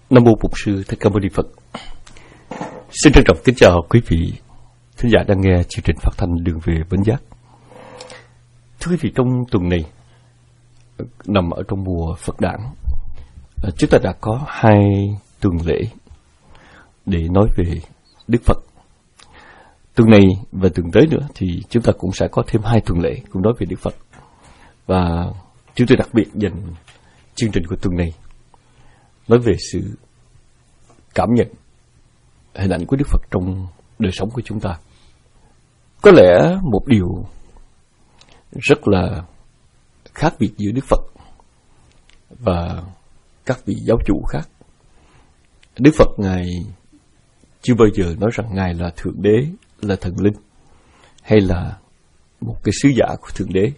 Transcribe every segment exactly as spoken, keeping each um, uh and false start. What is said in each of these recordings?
Nam mô Bổn Sư Thích Ca Mâu Ni Phật. Xin trân trọng kính chào quý vị thính giả đang nghe chương trình phát thanh Đường Về Bến Giác. Thưa quý vị, trong tuần này nằm ở trong mùa Phật đản, chúng ta đã có hai tuần lễ để nói về Đức Phật. Tuần này và tuần tới nữa thì chúng ta cũng sẽ có thêm hai tuần lễ cũng nói về Đức Phật. Và chúng tôi đặc biệt dành chương trình của tuần này nói về sự cảm nhận hình ảnh của Đức Phật trong đời sống của chúng ta. Có lẽ một điều rất là khác biệt giữa Đức Phật và các vị giáo chủ khác. Đức Phật Ngài chưa bao giờ nói rằng Ngài là Thượng Đế, là thần linh, hay là một cái sứ giả của Thượng Đế.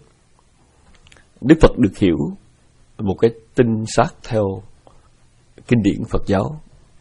Đức Phật được hiểu một cái tinh xác theo kinh điển Phật giáo,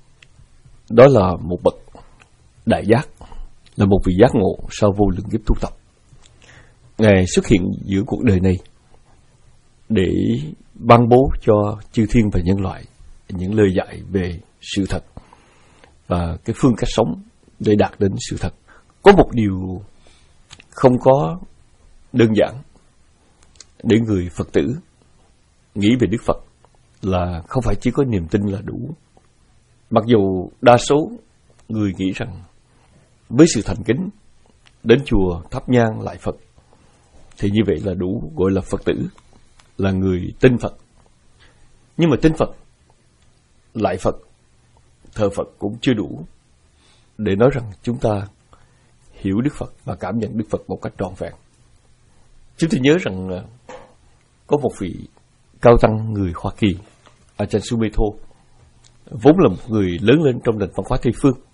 đó là một bậc đại giác, là một vị giác ngộ sau vô lượng kiếp tu tập. Ngài xuất hiện giữa cuộc đời này để ban bố cho chư thiên và nhân loại những lời dạy về sự thật và cái phương cách sống để đạt đến sự thật. Có một điều không có đơn giản để người Phật tử nghĩ về Đức Phật là không phải chỉ có niềm tin là đủ. Mặc dù đa số người nghĩ rằng với sự thành kính đến chùa thắp nhang lại Phật thì như vậy là đủ, gọi là Phật tử, là người tin Phật. Nhưng mà tin Phật, lại Phật, thờ Phật cũng chưa đủ để nói rằng chúng ta hiểu Đức Phật và cảm nhận Đức Phật một cách trọn vẹn. Chúng tôi nhớ rằng có một vị cao tăng người Hoa Kỳ, Ajahn Sumedho, vốn là một người lớn lên trong nền văn hóa Tây phương,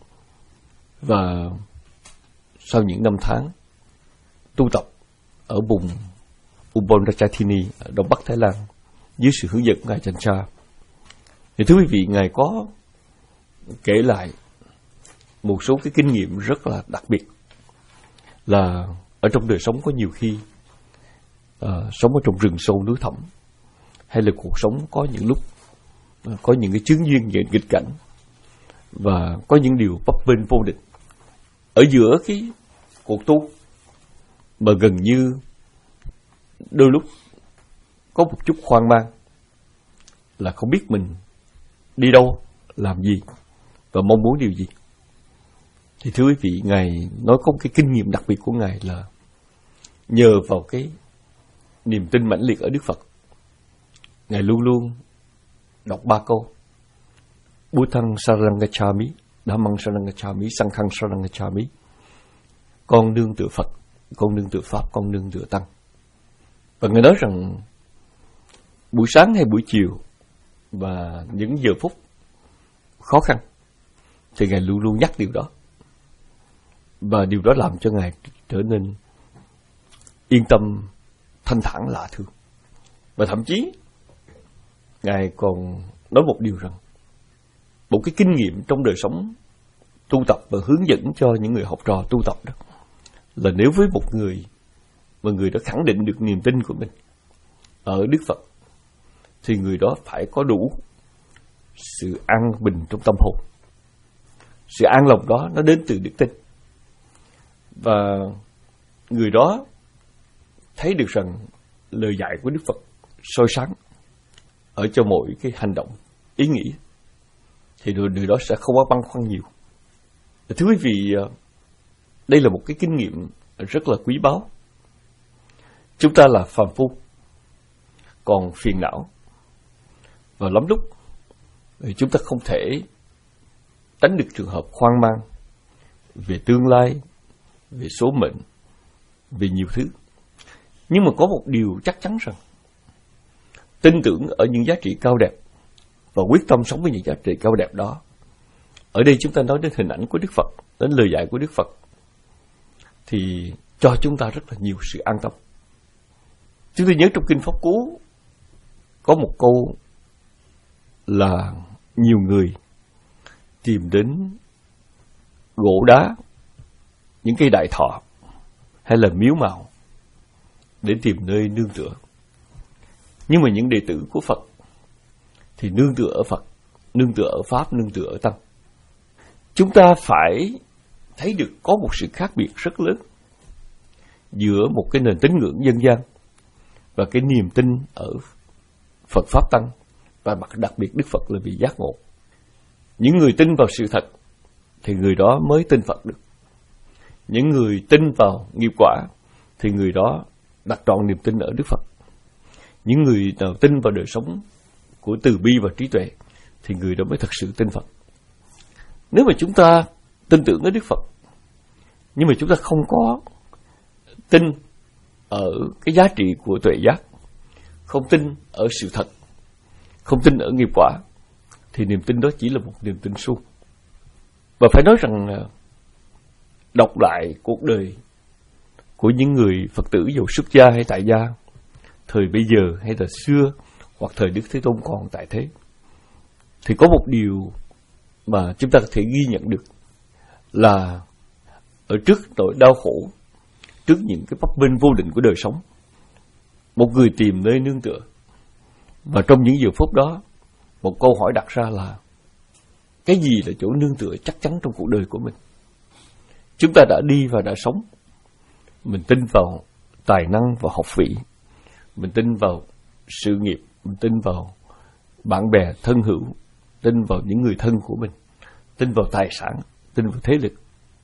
và sau những năm tháng tu tập ở vùng Ubon Ratchathini ở đông bắc Thái Lan dưới sự hướng dẫn của ngài Ajahn Chah, thì thưa quý vị, ngài có kể lại một số cái kinh nghiệm rất là đặc biệt, là ở trong đời sống có nhiều khi uh, sống ở trong rừng sâu núi thẳm, hay là cuộc sống có những lúc có những cái chướng duyên về nghịch cảnh và có những điều bấp bênh vô định. Ở giữa cái cuộc tu mà gần như đôi lúc có một chút hoang mang, là không biết mình đi đâu, làm gì và mong muốn điều gì, thì thưa quý vị, ngài nói có một cái kinh nghiệm đặc biệt của ngài là nhờ vào cái niềm tin mãnh liệt ở Đức Phật, ngài luôn luôn đọc ba câu: Buddhang Saranang Gacchami, Dhammang Saranang Gacchami, Sanghang Saranang Gacchami. Con nương tựa Phật, con nương tựa Pháp, con nương tựa Tăng. Và ngài nói rằng buổi sáng hay buổi chiều và những giờ phút khó khăn thì ngài luôn luôn nhắc điều đó, và điều đó làm cho ngài trở nên yên tâm, thanh thản, lạ thường. Và thậm chí ngài còn nói một điều rằng một cái kinh nghiệm trong đời sống tu tập và hướng dẫn cho những người học trò tu tập đó, là nếu với một người mà người đã khẳng định được niềm tin của mình ở Đức Phật thì người đó phải có đủ sự an bình trong tâm hồn. Sự an lòng đó nó đến từ đức tin, và người đó thấy được rằng lời dạy của Đức Phật soi sáng ở cho mỗi cái hành động, ý nghĩ, thì người, người đó sẽ không có băn khoăn nhiều. Thưa quý vị, đây là một cái kinh nghiệm rất là quý báu. Chúng ta là phàm phu, còn phiền não, và lắm lúc chúng ta không thể tránh được trường hợp hoang mang về tương lai, về số mệnh, về nhiều thứ. Nhưng mà có một điều chắc chắn rằng tin tưởng ở những giá trị cao đẹp và quyết tâm sống với những giá trị cao đẹp đó. Ở đây chúng ta nói đến hình ảnh của Đức Phật, đến lời dạy của Đức Phật, thì cho chúng ta rất là nhiều sự an tâm. Chúng tôi nhớ trong Kinh Pháp Cú có một câu là nhiều người tìm đến gỗ đá, những cây đại thọ hay là miếu mạo để tìm nơi nương tựa. Nhưng mà những đệ tử của Phật thì nương tựa ở Phật nương tựa ở Pháp, nương tựa ở Tăng. Chúng ta phải thấy được có một sự khác biệt rất lớn giữa một cái nền tín ngưỡng dân gian và cái niềm tin ở Phật Pháp Tăng, và đặc biệt Đức Phật là vì giác ngộ. Những người tin vào sự thật thì người đó mới tin Phật được. Những người tin vào nghiệp quả thì người đó đặt trọn niềm tin ở Đức Phật. Những người nào tin vào đời sống của từ bi và trí tuệ thì người đó mới thật sự tin Phật. Nếu mà chúng ta tin tưởng ở Đức Phật nhưng mà chúng ta không có tin ở cái giá trị của tuệ giác, không tin ở sự thật, không tin ở nghiệp quả, thì niềm tin đó chỉ là một niềm tin suông. Và phải nói rằng đọc lại cuộc đời của những người Phật tử dầu xuất gia hay tại gia, thời bây giờ hay là xưa, hoặc thời Đức Thế Tôn còn tại thế, thì có một điều mà chúng ta có thể ghi nhận được là ở trước nỗi đau khổ, trước những cái bấp bênh vô định của đời sống, một người tìm nơi nương tựa. Và trong những giờ phút đó, một câu hỏi đặt ra là cái gì là chỗ nương tựa chắc chắn trong cuộc đời của mình? Chúng ta đã đi và đã sống. Mình tin vào tài năng và học vị, mình tin vào sự nghiệp, mình tin vào bạn bè thân hữu, tin vào những người thân của mình, tin vào tài sản, tin vào thế lực.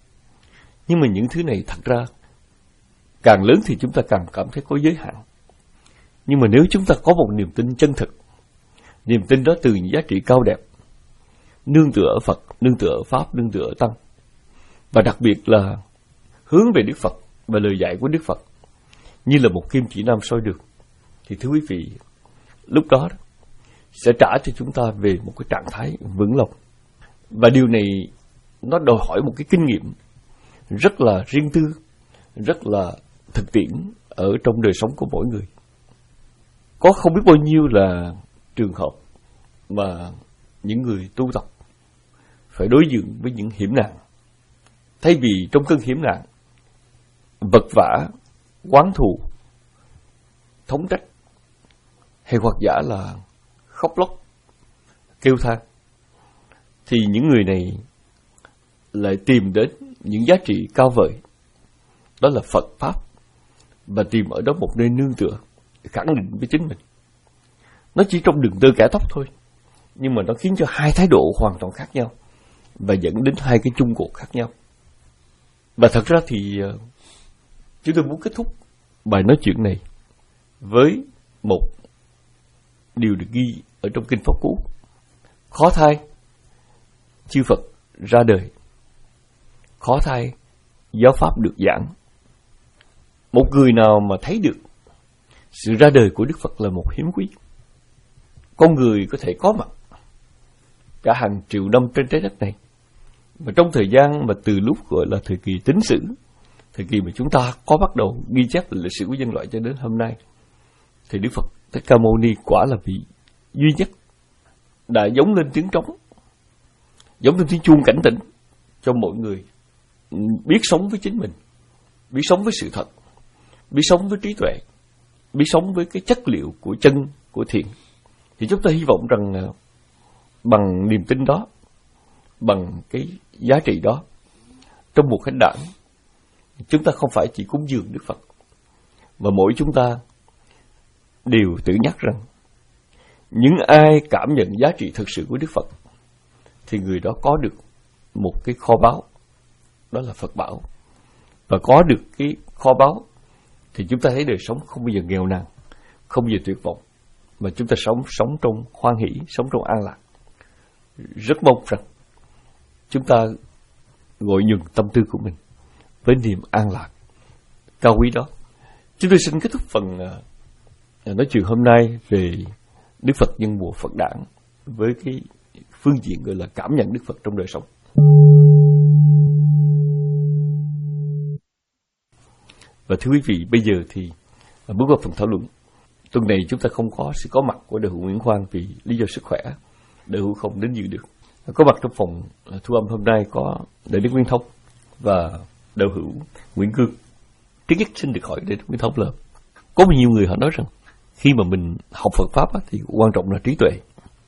Nhưng mà những thứ này thật ra càng lớn thì chúng ta càng cảm thấy có giới hạn. Nhưng mà nếu chúng ta có một niềm tin chân thực, niềm tin đó từ những giá trị cao đẹp, nương tựa ở Phật, nương tựa ở Pháp, nương tựa ở Tăng, và đặc biệt là hướng về Đức Phật và lời dạy của Đức Phật như là một kim chỉ nam soi đường, thì thưa quý vị, lúc đó sẽ trả cho chúng ta về một cái trạng thái vững lòng. Và điều này nó đòi hỏi một cái kinh nghiệm rất là riêng tư, rất là thực tiễn ở trong đời sống của mỗi người. Có không biết bao nhiêu là trường hợp mà những người tu tập phải đối diện với những hiểm nạn. Thay vì trong cơn hiểm nạn vật vã, oán thù, thống trách, hay hoặc giả là khóc lóc, kêu than, thì những người này lại tìm đến những giá trị cao vời, đó là Phật Pháp, và tìm ở đó một nơi nương tựa, khẳng định với chính mình. Nó chỉ trong đường tơ kẻ tóc thôi, nhưng mà nó khiến cho hai thái độ hoàn toàn khác nhau và dẫn đến hai cái chung cuộc khác nhau. Và thật ra thì chúng tôi muốn kết thúc bài nói chuyện này với một điều được ghi ở trong Kinh Pháp Cú: khó thay chư Phật ra đời, khó thay giáo pháp được giảng. Một người nào mà thấy được sự ra đời của Đức Phật là một hiếm quý. Con người có thể có mặt cả hàng triệu năm trên trái đất này, mà trong thời gian mà từ lúc gọi là thời kỳ tín sử, thời kỳ mà chúng ta có bắt đầu ghi chép lịch sử của nhân loại cho đến hôm nay, thì Đức Phật Thích Ca Mâu Ni quả là vị duy nhất đã giống lên tiếng trống, giống lên tiếng chuông cảnh tỉnh cho mọi người biết sống với chính mình, biết sống với sự thật, biết sống với trí tuệ, biết sống với cái chất liệu của chân, của thiện. Thì chúng ta hy vọng rằng bằng niềm tin đó, bằng cái giá trị đó, trong một khánh đản, chúng ta không phải chỉ cúng dường Đức Phật, mà mỗi chúng ta đều tự nhắc rằng những ai cảm nhận giá trị thực sự của Đức Phật thì người đó có được một cái kho báu, đó là Phật bảo. Và có được cái kho báu thì chúng ta thấy đời sống không bao giờ nghèo nàn, không bao giờ tuyệt vọng, mà chúng ta sống sống trong hoan hỷ, sống trong an lạc. Rất mong rằng chúng ta gội nhuần tâm tư của mình với niềm an lạc cao quý đó. Chúng tôi xin kết thúc phần nói chuyện hôm nay về Đức Phật nhân mùa Phật đản với cái phương diện gọi là cảm nhận Đức Phật trong đời sống. Và thưa quý vị, bây giờ thì bước vào phần thảo luận. Tuần này chúng ta không có sự có mặt của Đại hữu Nguyễn Khoan vì lý do sức khỏe, Đại hữu không đến dự được. Có mặt trong phòng thu âm hôm nay có Đại đức Nguyên Thông và Đại hữu Nguyễn Cương. Trước nhất xin được hỏi Đại đức Nguyên Thông là có bao nhiêu người họ nói rằng khi mà mình học Phật Pháp á, thì quan trọng là trí tuệ.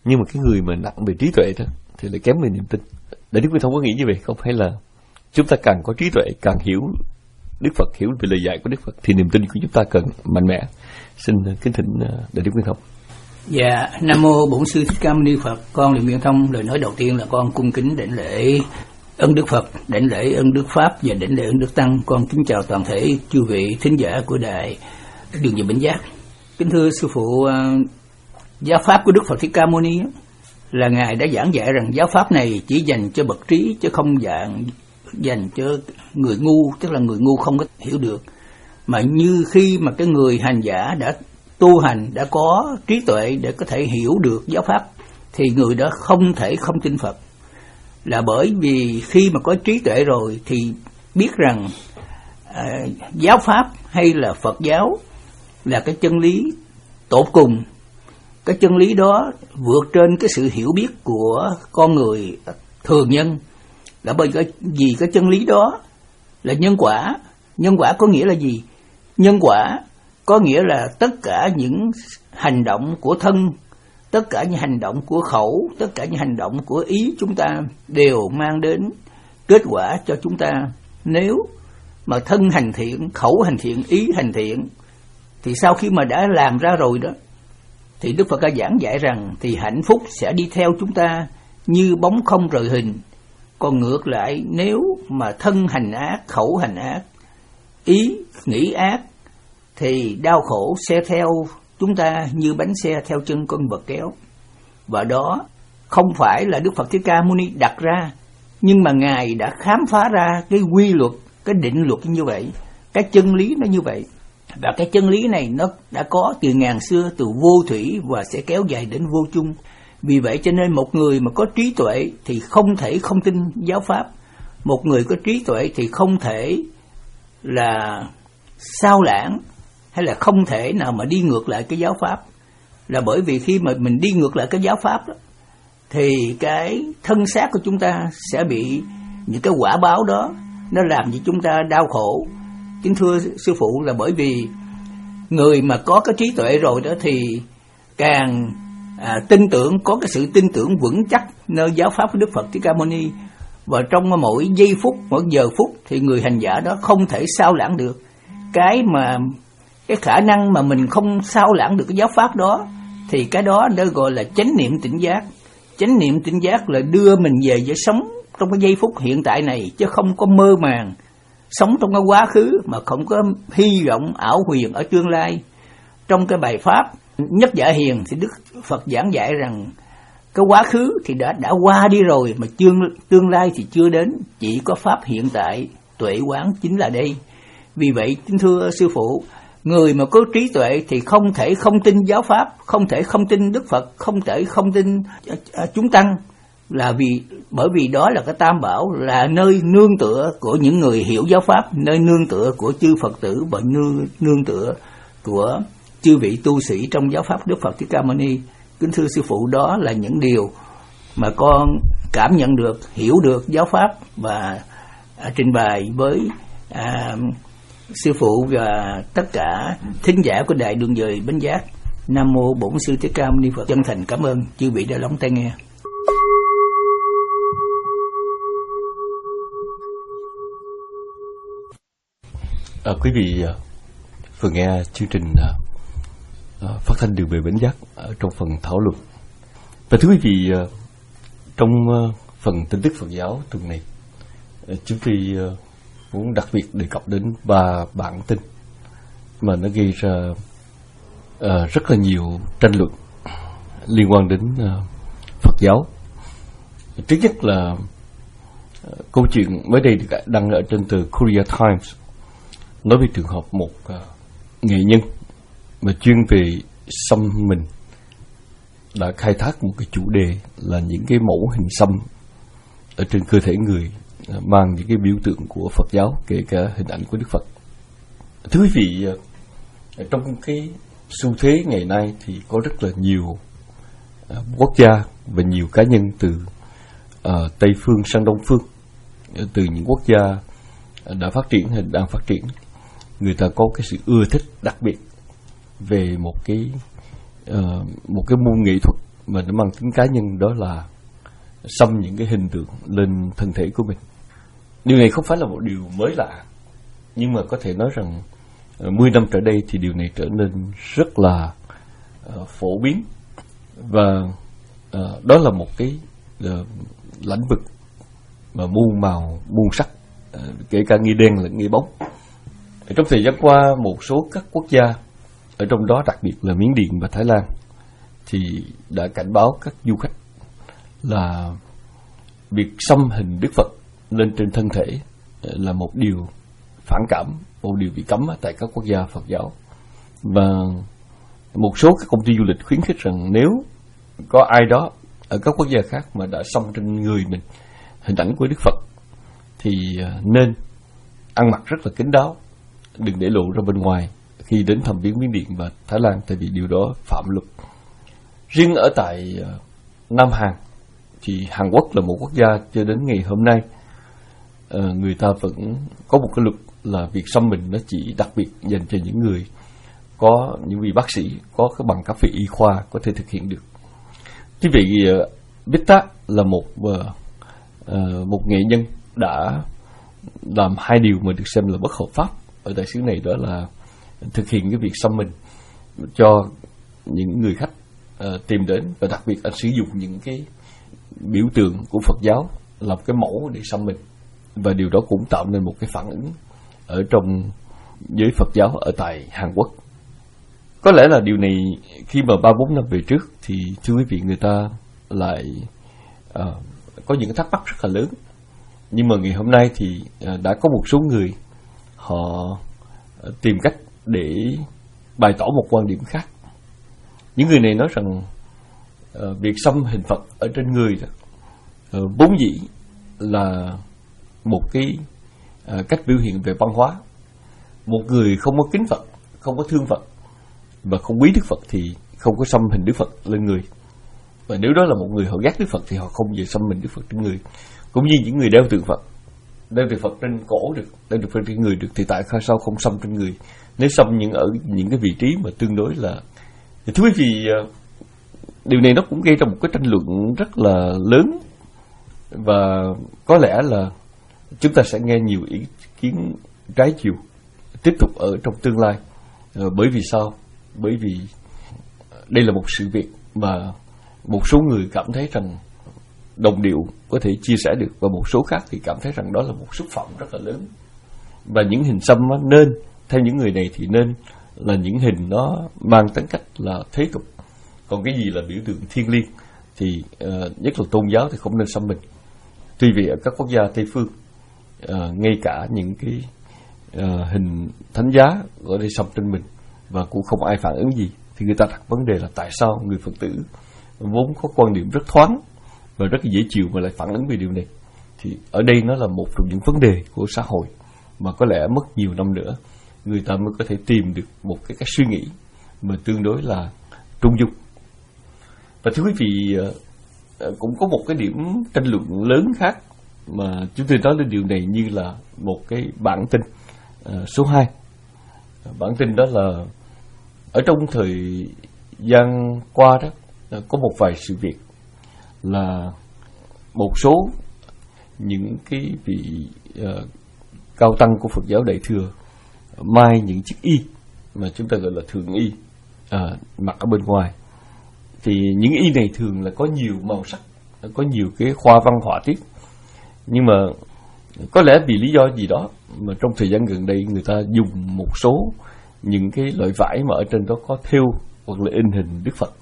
Nhưng mà cái người mà nặng về trí tuệ đó thì lại kém về niềm tin. Đại Đức Nguyên Thông có nghĩ như vậy không? Hay là chúng ta càng có trí tuệ, càng hiểu Đức Phật, hiểu về lời dạy của Đức Phật thì niềm tin của chúng ta cần mạnh mẽ? Xin kính thỉnh Đại Đức Nguyên Thông. Dạ, Nam mô Bổn Sư Thích Ca Mâu Ni Phật. Con là Nguyên Thông. Lời nói đầu tiên là con cung kính đảnh lễ ơn Đức Phật, đảnh lễ ơn Đức Pháp và đảnh lễ ơn Đức Tăng. Con kính chào toàn thể chư vị thính giả của đài Đường Về Bến Giác. Kính thưa sư phụ, giáo pháp của Đức Phật Thích Ca Mâu Ni là ngài đã giảng dạy rằng giáo pháp này chỉ dành cho bậc trí chứ không dạng dành cho người ngu, tức là người ngu không có hiểu được. Mà như khi mà cái người hành giả đã tu hành, đã có trí tuệ để có thể hiểu được giáo pháp thì người đó không thể không tin Phật. Là bởi vì khi mà có trí tuệ rồi thì biết rằng à, giáo pháp hay là Phật giáo là cái chân lý tột cùng. Cái chân lý đó vượt trên cái sự hiểu biết của con người thường nhân. Là bởi vì cái chân lý đó là nhân quả. Nhân quả có nghĩa là gì? Nhân quả có nghĩa là tất cả những hành động của thân, tất cả những hành động của khẩu, tất cả những hành động của ý chúng ta đều mang đến kết quả cho chúng ta. Nếu mà thân hành thiện, khẩu hành thiện, ý hành thiện thì sau khi mà đã làm ra rồi đó thì Đức Phật đã giảng dạy rằng thì hạnh phúc sẽ đi theo chúng ta như bóng không rời hình. Còn ngược lại, nếu mà thân hành ác, khẩu hành ác, ý nghĩ ác thì đau khổ sẽ theo chúng ta như bánh xe theo chân con vật kéo. Và đó không phải là Đức Phật Thích Ca Mâu Ni đặt ra, nhưng mà ngài đã khám phá ra cái quy luật, cái định luật như vậy, cái chân lý nó như vậy. Và cái chân lý này nó đã có từ ngàn xưa, từ vô thủy và sẽ kéo dài đến vô chung. Vì vậy cho nên một người mà có trí tuệ thì không thể không tin giáo pháp. Một người có trí tuệ thì không thể là sao lãng hay là không thể nào mà đi ngược lại cái giáo pháp. Là bởi vì khi mà mình đi ngược lại cái giáo pháp đó, thì cái thân xác của chúng ta sẽ bị những cái quả báo đó nó làm cho chúng ta đau khổ. Kính thưa sư phụ, là bởi vì người mà có cái trí tuệ rồi đó thì càng à, tin tưởng, có cái sự tin tưởng vững chắc nơi giáo pháp của Đức Phật Thích Ca Mâu Ni. Và trong mỗi giây phút, mỗi giờ phút thì người hành giả đó không thể sao lãng được. Cái mà cái khả năng mà mình không sao lãng được cái giáo pháp đó thì cái đó đã gọi là chánh niệm tỉnh giác. Chánh niệm tỉnh giác là đưa mình về với sống trong cái giây phút hiện tại này, chứ không có mơ màng sống trong cái quá khứ mà không có hy vọng ảo huyền ở tương lai. Trong cái bài pháp Nhất Dạ Hiền thì Đức Phật giảng dạy rằng cái quá khứ thì đã đã qua đi rồi, mà tương tương lai thì chưa đến, chỉ có pháp hiện tại tuệ quán chính là đây. Vì vậy kính thưa sư phụ, người mà có trí tuệ thì không thể không tin giáo pháp, không thể không tin Đức Phật, không thể không tin chúng tăng, là vì bởi vì đó là cái tam bảo, là nơi nương tựa của những người hiểu giáo pháp, nơi nương tựa của chư Phật tử và nương, nương tựa của chư vị tu sĩ trong giáo pháp Đức Phật Thích Ca Mâu Ni. Kính thưa sư phụ, đó là những điều mà con cảm nhận được, hiểu được giáo pháp và à, trình bày với à, sư phụ và tất cả thính giả của đài Đường Về Bến Giác. Nam mô Bổn Sư Thích Ca Mâu Ni Phật. Chân thành cảm ơn chư vị đã lắng tai nghe. À, quý vị vừa nghe chương trình uh, phát thanh Đường Về Bến Giác ở trong phần thảo luận. Và thưa quý vị, uh, trong uh, phần tin tức Phật giáo tuần này, uh, chúng tôi uh, muốn đặc biệt đề cập đến ba bản tin mà nó gây ra uh, rất là nhiều tranh luận liên quan đến uh, Phật giáo. Trước nhất là uh, câu chuyện mới đây được đăng ở trên tờ Korea Times, nói về trường hợp một uh, nghệ nhân mà chuyên về xăm mình đã khai thác một cái chủ đề là những cái mẫu hình xăm ở trên cơ thể người uh, mang những cái biểu tượng của Phật giáo, kể cả hình ảnh của Đức Phật. Thưa quý vị, uh, trong cái xu thế ngày nay thì có rất là nhiều uh, quốc gia và nhiều cá nhân từ uh, Tây phương sang Đông phương, uh, từ những quốc gia uh, đã phát triển hay đang phát triển, người ta có cái sự ưa thích đặc biệt về một cái uh, một cái môn nghệ thuật mà nó mang tính cá nhân, đó là xăm những cái hình tượng lên thân thể của mình. Điều này không phải là một điều mới lạ, nhưng mà có thể nói rằng mười năm trở đây thì điều này trở nên rất là uh, phổ biến. Và uh, đó là một cái uh, lĩnh vực mà muôn màu muôn sắc, uh, kể cả nghĩa đen lẫn nghĩa bóng. Trong thời gian qua, một số các quốc gia, ở trong đó đặc biệt là Miến Điện và Thái Lan, thì đã cảnh báo các du khách là việc xăm hình Đức Phật lên trên thân thể là một điều phản cảm, một điều bị cấm tại các quốc gia Phật giáo. Và một số các công ty du lịch khuyến khích rằng nếu có ai đó ở các quốc gia khác mà đã xăm trên người mình hình ảnh của Đức Phật thì nên ăn mặc rất là kín đáo, đừng để lộ ra bên ngoài khi đến thăm viếng Miến Điện và Thái Lan, tại vì điều đó phạm luật. Riêng ở tại Nam Hàn thì Hàn Quốc là một quốc gia cho đến ngày hôm nay uh, người ta vẫn có một cái luật là việc xăm mình nó chỉ đặc biệt dành cho những người có những vị bác sĩ có cái bằng cấp về y khoa có thể thực hiện được. Quý vị uh, Bitta là một uh, uh, một nghệ nhân đã làm hai điều mà được xem là bất hợp pháp ở tại xứ này, đó là thực hiện cái việc xăm mình cho những người khách uh, tìm đến, và đặc biệt là sử dụng những cái biểu tượng của Phật giáo làm cái mẫu để xăm mình. Và điều đó cũng tạo nên một cái phản ứng ở trong giới Phật giáo ở tại Hàn Quốc. Có lẽ là điều này khi mà ba bốn năm về trước thì thưa quý vị, người ta lại uh, có những cái thắc mắc rất là lớn. Nhưng mà ngày hôm nay thì uh, đã có một số người họ uh, tìm cách để bày tỏ một quan điểm khác. Những người này nói rằng uh, việc xăm hình Phật ở trên người đó, uh, vốn dĩ là một cái uh, cách biểu hiện về văn hóa. Một người không có kính Phật, không có thương Phật và không quý Đức Phật thì không có xăm hình Đức Phật lên người. Và nếu đó là một người họ ghét Đức Phật thì họ không về xăm hình Đức Phật trên người. Cũng như những người đeo tượng Phật, đeo tượng Phật trên cổ được, đeo tượng Phật trên người được, thì tại sao không xăm trên người? Nếu xăm những ở những cái vị trí mà tương đối là, thì thưa quý vị, điều này nó cũng gây ra một cái tranh luận rất là lớn. Và có lẽ là chúng ta sẽ nghe nhiều ý kiến trái chiều tiếp tục ở trong tương lai. Bởi vì sao? Bởi vì đây là một sự việc mà một số người cảm thấy rằng đồng điệu có thể chia sẻ được, và một số khác thì cảm thấy rằng đó là một xúc phạm rất là lớn. Và những hình xăm nên, theo những người này thì nên là những hình nó mang tính cách là thế tục. Còn cái gì là biểu tượng thiêng liêng thì uh, nhất là tôn giáo thì không nên xăm mình. Tuy vì ở các quốc gia Tây phương, uh, ngay cả những cái uh, hình thánh giá có thể xăm trên mình và cũng không ai phản ứng gì, thì người ta đặt vấn đề là tại sao người Phật tử vốn có quan điểm rất thoáng và rất dễ chịu mà lại phản ứng về điều này. Thì ở đây nó là một trong những vấn đề của xã hội mà có lẽ mất nhiều năm nữa người ta mới có thể tìm được một cái cách suy nghĩ mà tương đối là trung dung. Và thưa quý vị, cũng có một cái điểm tranh luận lớn khác mà chúng tôi nói lên điều này như là một cái bản tin số hai. Bản tin đó là ở trong thời gian qua đó có một vài sự việc là một số những cái vị uh, cao tăng của Phật giáo Đại Thừa mai những chiếc y mà chúng ta gọi là thường y uh, mặc ở bên ngoài. Thì những y này thường là có nhiều màu sắc, có nhiều cái khoa văn họa tiết. Nhưng mà có lẽ vì lý do gì đó mà trong thời gian gần đây người ta dùng một số những cái loại vải mà ở trên đó có thêu hoặc là in hình Đức Phật.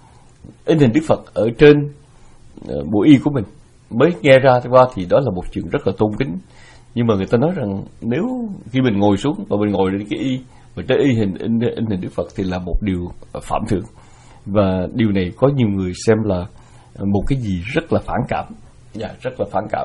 In hình Đức Phật ở trên uh, bộ y của mình. Mới nghe ra qua thì đó là một chuyện rất là tôn kính. Nhưng mà người ta nói rằng nếu khi mình ngồi xuống và mình ngồi lên cái y và trên y hình in, in hình Đức Phật thì là một điều phạm thượng. Và điều này có nhiều người xem là một cái gì rất là phản cảm. Dạ, rất là phản cảm.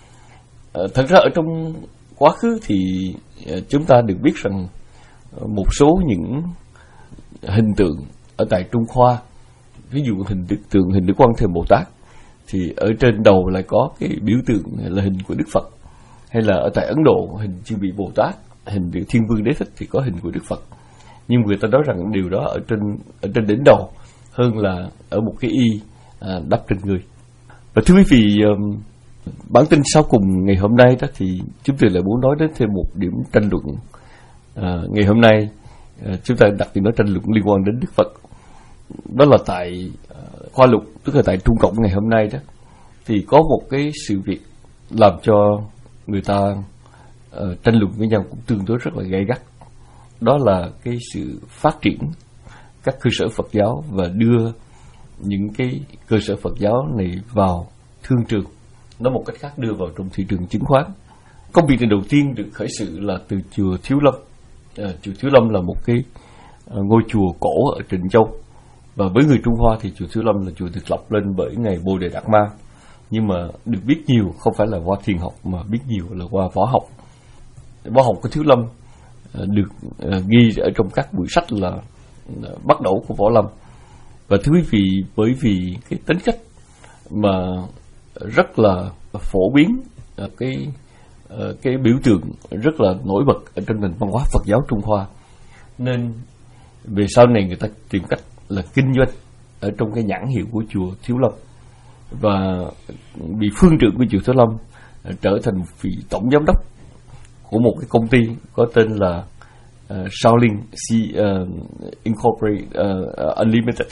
À, thật ra ở trong quá khứ thì chúng ta được biết rằng một số những hình tượng ở tại Trung Hoa, ví dụ hình đức tượng hình Đức Quan Thế Bồ Tát, thì ở trên đầu lại có cái biểu tượng là hình của Đức Phật. Hay là ở tại Ấn Độ, hình chư vị Bồ Tát, hình Thiên Vương Đế Thích thì có hình của Đức Phật. Nhưng người ta nói rằng điều đó ở trên ở trên đỉnh đầu hơn là ở một cái y à, đắp trên người. Và thưa quý vị, um, bản tin sau cùng ngày hôm nay đó thì chúng tôi lại muốn nói đến thêm một điểm tranh luận. À, ngày hôm nay à, chúng ta đặc biệt nói tranh luận liên quan đến Đức Phật. Đó là tại à, khoa lục, tức là tại Trung Cộng ngày hôm nay đó, thì có một cái sự việc làm cho người ta à, tranh luận với nhau cũng tương đối rất là gay gắt. Đó là cái sự phát triển các cơ sở Phật giáo và đưa những cái cơ sở Phật giáo này vào thương trường. Nói một cách khác, đưa vào trong thị trường chứng khoán. Công việc này đầu tiên được khởi sự là từ chùa Thiếu Lâm. À, chùa Thiếu Lâm là một cái à, ngôi chùa cổ ở Trịnh Châu. Và với người Trung Hoa thì chùa Thiếu Lâm là chùa được lập lên bởi Ngài Bồ Đề Đạt Ma. Nhưng mà được biết nhiều không phải là qua thiền học mà biết nhiều là qua võ học. Võ học của Thiếu Lâm à, được à, ghi ở trong các buổi sách là à, bắt đầu của Võ Lâm. Và thưa quý vị, bởi vì cái tính cách mà rất là phổ biến, cái cái biểu tượng rất là nổi bật ở trong nền văn hóa Phật giáo Trung Hoa, nên về sau này người ta tìm cách là kinh doanh ở trong cái nhãn hiệu của chùa Thiếu Lâm, và bị phương trưởng của chùa Thiếu Lâm trở thành vị tổng giám đốc của một cái công ty có tên là uh, Shaolin C, uh, Incorporated uh, Unlimited.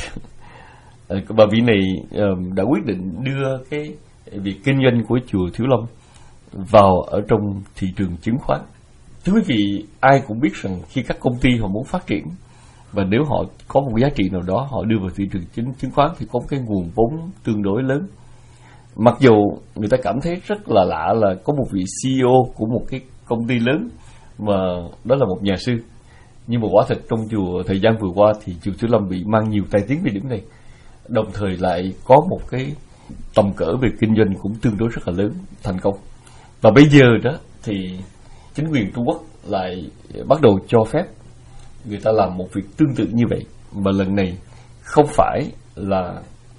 Và vị này uh, đã quyết định đưa cái việc kinh doanh của chùa Thiếu Lâm vào ở trong thị trường chứng khoán. Thưa quý vị, ai cũng biết rằng khi các công ty họ muốn phát triển, và nếu họ có một giá trị nào đó họ đưa vào thị trường chứng, chứng khoán thì có một cái nguồn vốn tương đối lớn. Mặc dù người ta cảm thấy rất là lạ là có một vị xê e ô của một cái công ty lớn mà đó là một nhà sư, nhưng mà quả thật trong chùa thời gian vừa qua thì chùa Thiếu Lâm bị mang nhiều tai tiếng về điểm này, đồng thời lại có một cái tầm cỡ về kinh doanh cũng tương đối rất là lớn, thành công. Và bây giờ đó thì chính quyền Trung Quốc lại bắt đầu cho phép người ta làm một việc tương tự như vậy, mà lần này không phải là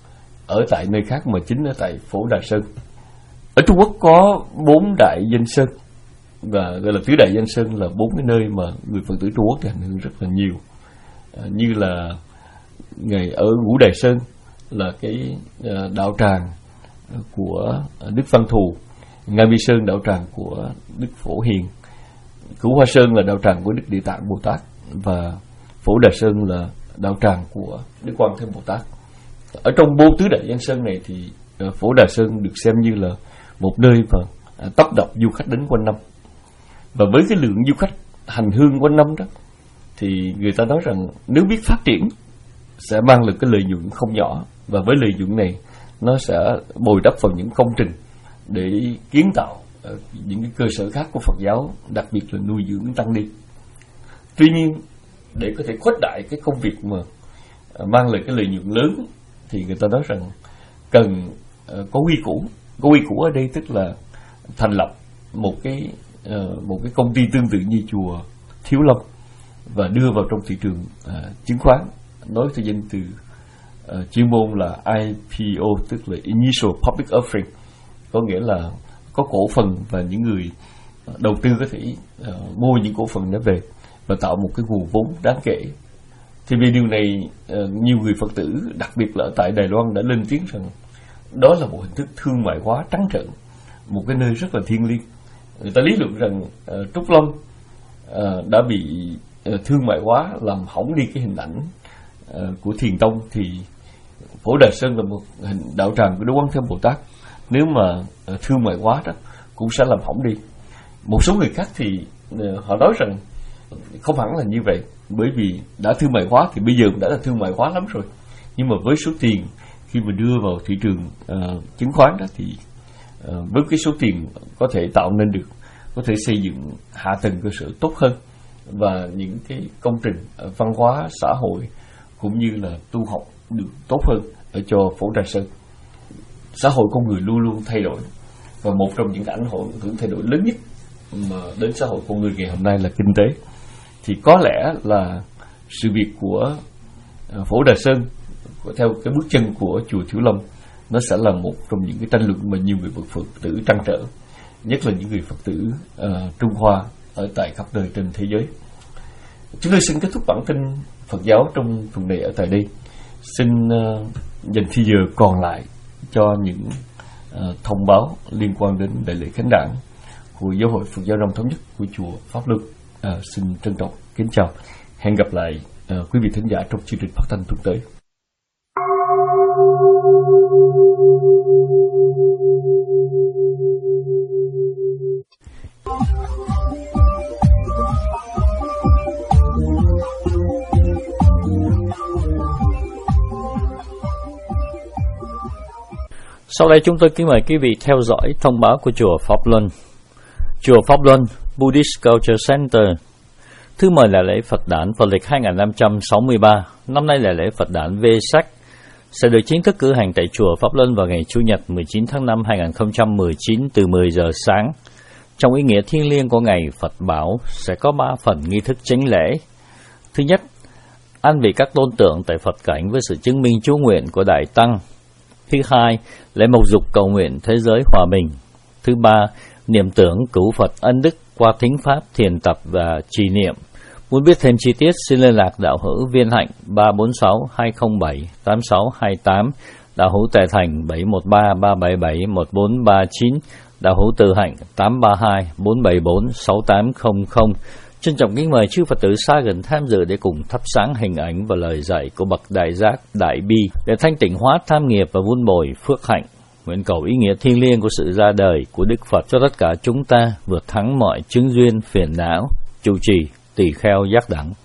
ở tại nơi khác mà chính ở tại Phổ Đà Sơn. Ở Trung Quốc có bốn đại danh sơn, và gọi là tứ đại danh sơn là bốn cái nơi mà người Phật tử Trung Quốc thì ảnh hưởng rất là nhiều, à, như là ngày ở Ngũ Đài Sơn là cái uh, đạo tràng của Đức Văn Thù, Nga Mi Sơn đạo tràng của Đức Phổ Hiền, Cửu Hoa Sơn là đạo tràng của Đức Địa Tạng Bồ Tát, và Phổ Đà Sơn là đạo tràng của Đức Quan Thế Bồ Tát. Ở trong bốn tứ đại danh sơn này thì uh, Phổ Đà Sơn được xem như là một nơi mà uh, tấp đập du khách đến quanh năm. Và với cái lượng du khách hành hương quanh năm đó thì người ta nói rằng nếu biết phát triển sẽ mang lại cái lợi nhuận không nhỏ, và với lợi nhuận này nó sẽ bồi đắp vào những công trình để kiến tạo uh, những cái cơ sở khác của Phật giáo, đặc biệt là nuôi dưỡng tăng ni. Tuy nhiên, để có thể khuếch đại cái công việc mà uh, mang lại cái lợi nhuận lớn thì người ta nói rằng cần uh, có quy củ. Có quy củ ở đây tức là thành lập một cái uh, một cái công ty tương tự như chùa Thiếu Lâm và đưa vào trong thị trường uh, chứng khoán. Nói theo danh từ uh, chuyên môn là I P O, tức là Initial Public Offering, có nghĩa là có cổ phần và những người uh, đầu tư có thể uh, mua những cổ phần đó về và tạo một cái nguồn vốn đáng kể. Thì về điều này uh, nhiều người Phật tử, đặc biệt là ở tại Đài Loan, đã lên tiếng rằng đó là một hình thức thương mại hóa trắng trợn, một cái nơi rất là thiêng liêng. Người ta lý luận rằng uh, Trúc Lâm uh, đã bị uh, thương mại hóa, làm hỏng đi cái hình ảnh uh, của Thiền Tông, thì Phổ Đà Sơn là một hình đạo tràng của Đức Quan Thế Bồ Tát, nếu mà uh, thương mại hóa đó cũng sẽ làm hỏng đi. Một số người khác thì uh, họ nói rằng không hẳn là như vậy, bởi vì đã thương mại hóa thì bây giờ cũng đã là thương mại hóa lắm rồi, nhưng mà với số tiền khi mà đưa vào thị trường uh, chứng khoán đó thì uh, với cái số tiền có thể tạo nên được, có thể xây dựng hạ tầng cơ sở tốt hơn, và những cái công trình uh, văn hóa xã hội cũng như là tu học được tốt hơn ở cho Phổ Đà Sơn. Xã hội con người luôn luôn thay đổi, và một trong những ảnh hưởng thay đổi lớn nhất mà đến xã hội con người ngày hôm nay là kinh tế. Thì có lẽ là sự việc của uh, Phổ Đà Sơn theo cái bước chân của chùa Thiếu Lâm, nó sẽ là một trong những cái tranh luận mà nhiều người Phật tử trăn trở, nhất là những người Phật tử uh, Trung Hoa ở tại khắp nơi trên thế giới. Chúng tôi xin kết thúc bản tin Phật giáo trong tuần này ở tại đây. Xin uh, dành thời giờ còn lại cho những uh, thông báo liên quan đến đại lễ khánh đản của Giáo hội Phật giáo Đông Thống nhất của chùa Pháp Luân. Uh, xin trân trọng kính chào. Hẹn gặp lại uh, quý vị thính giả trong chương trình phát thanh tuần tới. Sau đây chúng tôi kính mời quý vị theo dõi thông báo của chùa Pháp Luân. Chùa Pháp Luân Buddhist Culture Center thứ mười là lễ Phật đản Phật lịch hai nghìn năm trăm sáu mươi ba, năm nay là lễ Phật đản Vesak, sẽ được chính thức cử hành tại chùa Pháp Luân vào ngày Chủ nhật mười chín tháng năm hai nghìn không trăm mười chín từ mười giờ sáng. Trong ý nghĩa thiêng liêng của ngày Phật Bảo sẽ có ba phần nghi thức chánh lễ. Thứ nhất, an vị các tôn tượng tại Phật cảnh với sự chứng minh chú nguyện của Đại Tăng. Thứ hai, lễ mộc dục cầu nguyện thế giới hòa bình. Thứ ba, niệm tưởng cửu Phật ân đức qua thính pháp, thiền tập và trì niệm. Muốn biết thêm chi tiết xin liên lạc đạo hữu Viên Hạnh ba bốn sáu hai không bảy tám sáu hai tám, đạo hữu Tài Thành bảy một ba ba bảy bảy một bốn ba chín, đạo hữu Từ Hạnh tám ba hai bốn bảy bốn sáu tám không không. Trân trọng kính mời chư Phật tử xa gần tham dự để cùng thắp sáng hình ảnh và lời dạy của bậc đại giác, đại bi để thanh tịnh hóa tham nghiệp và vun bồi phước hạnh. Nguyện cầu ý nghĩa thiêng liêng của sự ra đời của Đức Phật cho tất cả chúng ta vượt thắng mọi chứng duyên phiền não. Chủ trì Tỳ Kheo Giác Đẳng.